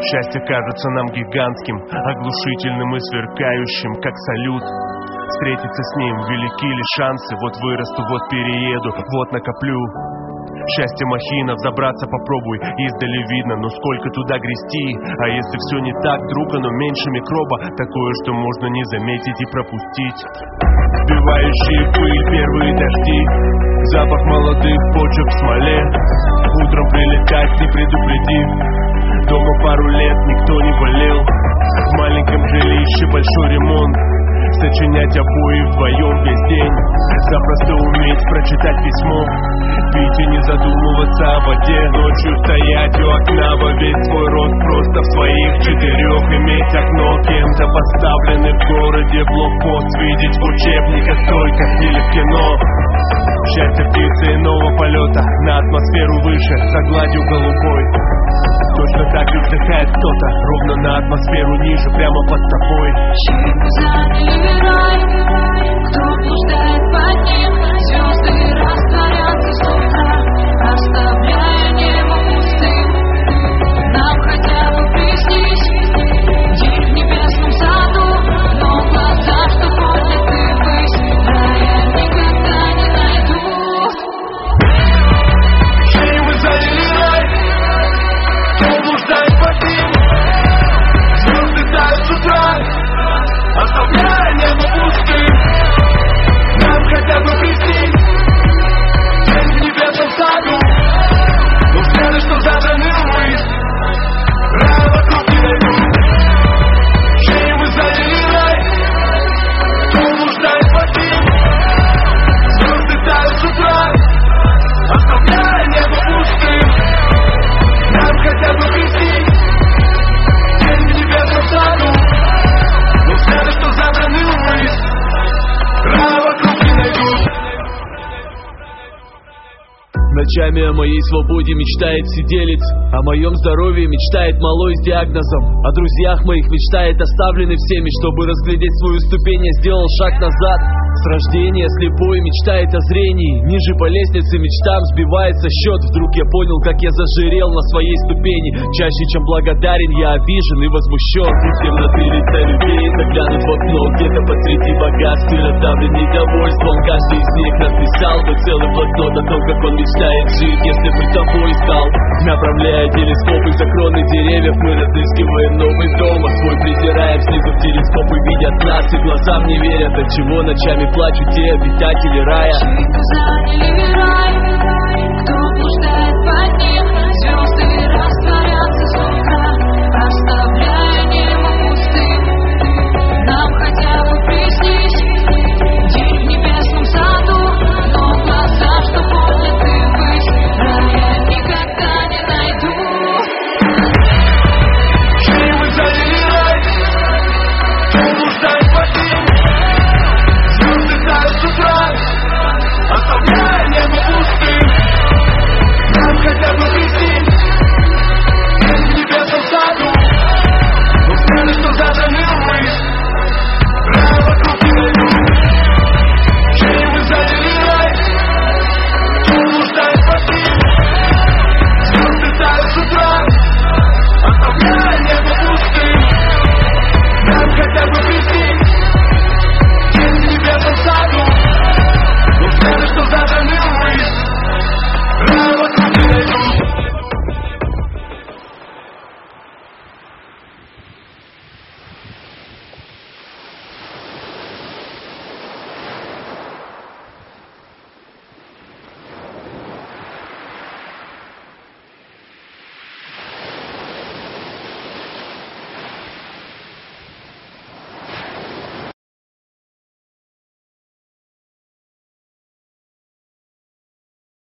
Счастье кажется нам гигантским, оглушительным и сверкающим, как салют. Встретиться с ним велики ли шансы? Вот вырасту, вот перееду, вот накоплю. Счастье махина, взобраться попробуй, издали видно, но сколько туда грести. А если все не так, вдруг оно меньше микроба, такое, что можно не заметить и пропустить. Сбивающие пыль первые дожди, запах молодых почек в смоле. Утром прилетать не предупредив, дома пару лет никто не болел. В маленьком жилище большой ремонт, сочинять обои вдвоем весь день. Запросто уметь прочитать письмо, пить и не задумываться о воде. Ночью стоять у окна во весь свой рост, просто в своих четырех иметь окно. Кем-то поставленный в городе блокпост, видеть в учебниках только или в кино. Счастье птицы иного полета, на атмосферу выше, за гладью голубой. Точно так и вздыхает кто-то, ровно на атмосферу ниже, прямо под тобой. Чему заняли рай? Кто блуждает под ним? Звезды растворятся с утра, оставляя небо пустым. Нам хотя бы приснись день в небесном саду, но глаза, что подняты ввысь, рая никогда не найдут. Чему заняли рай? Кто блуждает под ним? Звезды тают с утра, оставляя небо пустым. Нам хотя бы приснись день в небесном саду, но взгляды, что задраны ввысь, рая вокруг не найдут. Чьи мы заняли рай? Кто блуждает под ним? Звезды тают с утра, оставляя небо пустым. Нам хотя бы приснись день в небесном саду, но взгляды, что задраны ввысь, рая вокруг не найдут. Ночами о моей свободе мечтает сиделец, о моем здоровье мечтает малой с диагнозом, о друзьях моих мечтает оставленный всеми. Чтобы разглядеть свою ступень, я сделал шаг назад. С рождения слепой мечтает о зрении, ниже по лестнице мечтам сбивается счет. Вдруг я понял, как я зажирел на своей ступени. Чаще, чем благодарен, я обижен и возмущен. Из темноты лица людей заглянут в окно, где-то посреди богатства раздавлен недовольством. Каждый из них написал бы целый блокнот о том, как он мечтает жить, если бы тобой стал. Направляя телескопы за кроны деревьев, мы разыскиваем новый дом, а свой презираем. Снизу в телескопы видят нас и глазам не верят, отчего ночами плачут те обитатели рая.